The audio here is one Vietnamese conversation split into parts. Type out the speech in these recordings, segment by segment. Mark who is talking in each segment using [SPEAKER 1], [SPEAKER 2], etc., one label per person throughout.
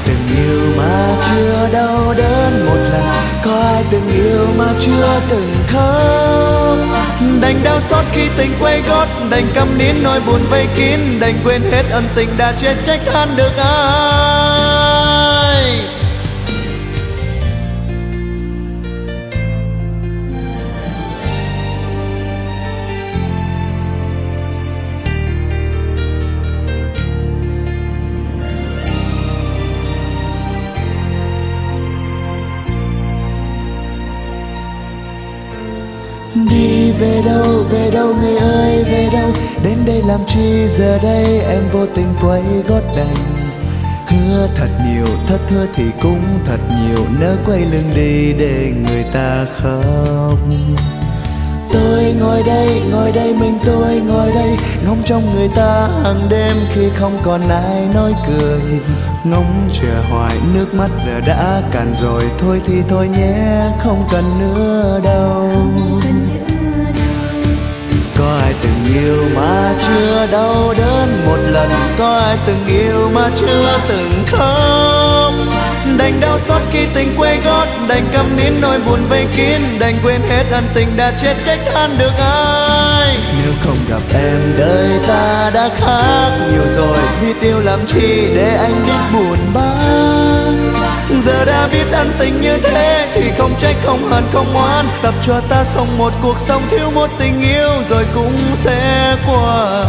[SPEAKER 1] từng yêu mà chưa đau đớn một lần, có ai từng yêu mà chưa từng khóc. Đành đau xót khi tình quay gót, đành câm nín nỗi buồn vây kín, đành quên hết ân tình đã chết trách than được ai. Đi về đâu người ơi, về đâu? Đến đây làm chi giờ đây, em vô tình quay gót đành. Hứa thật nhiều, thất hứa thì cũng thật nhiều, nỡ quay lưng đi để người ta khóc. Tôi ngồi đây, mình tôi ngồi đây, ngóng trong người ta hàng đêm khi không còn ai nói cười. Ngóng chờ hoài, nước mắt giờ đã cạn rồi, thôi thì thôi nhé, không cần nữa đâu. Có ai từng yêu mà chưa đau đớn một lần, có ai từng yêu mà chưa từng khóc. Đành đau xót khi tình quay gót, đành câm nín nỗi buồn vây kín, đành quên hết ân tình đã chết trách than được ai. Nếu không gặp em đời ta đã khác nhiều rồi, biết yêu làm chi để anh biết buồn bã. Giờ đã biết ân tình như thế thì không trách, không hận, không oán. Tập cho ta sống một cuộc sống thiếu một tình yêu rồi cũng sẽ qua.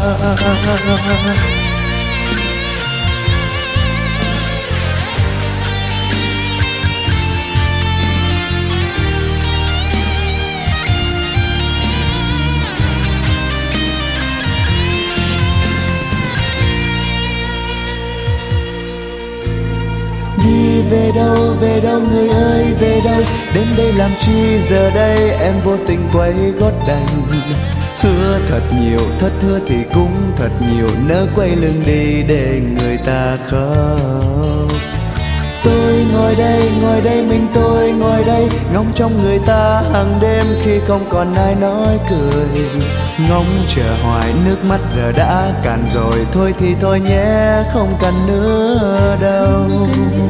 [SPEAKER 1] Đi về đâu người ơi, về đâu? Đến đây làm chi giờ đây, em vô tình quay gót đành. Hứa thật nhiều, thất hứa thì cũng thật nhiều, nỡ quay lưng đi để người ta khóc. Tôi ngồi đây, mình tôi ngồi đây, ngóng trong người ta hàng đêm khi không còn ai nói cười. Ngóng chờ hoài, nước mắt giờ đã cạn rồi, thôi thì thôi nhé, không cần nữa đâu.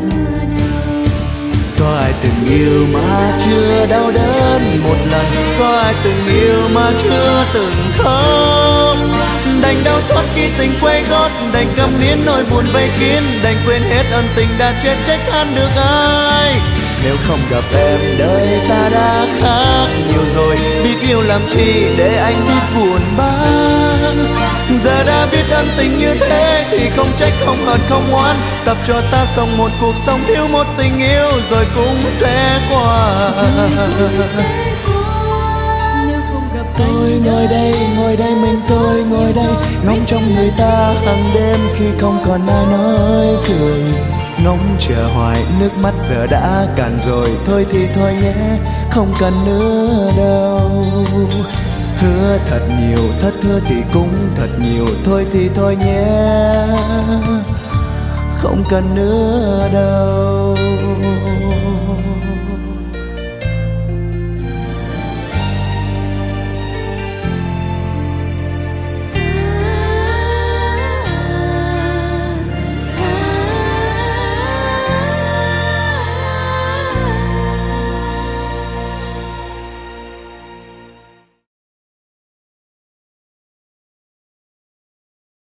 [SPEAKER 1] Có ai từng yêu mà chưa đau đớn một lần, có ai từng yêu mà chưa từng khóc. Đành đau xót khi tình quay gót, đành câm nín nỗi buồn vây kín, đành quên hết ân tình đã chết trách than được ai. Nếu không gặp em đời ta đã khác nhiều rồi, biết yêu làm chi để anh biết buồn bã. Giờ đã biết ân tình như thế thì không trách, không hận, không oán. Tập cho ta sống một cuộc sống thiếu một tình yêu rồi cũng sẽ qua. Tôi ngồi đây, mình tôi ngồi đây, ngóng trong người ta hàng đêm khi không còn ai nói cười. Ngóng chờ hoài, nước mắt giờ đã cạn rồi, thôi thì thôi nhé, không cần nữa đâu. Hứa thật nhiều, thất hứa thì cũng thật nhiều, thôi thì thôi nhé, không cần nữa đâu.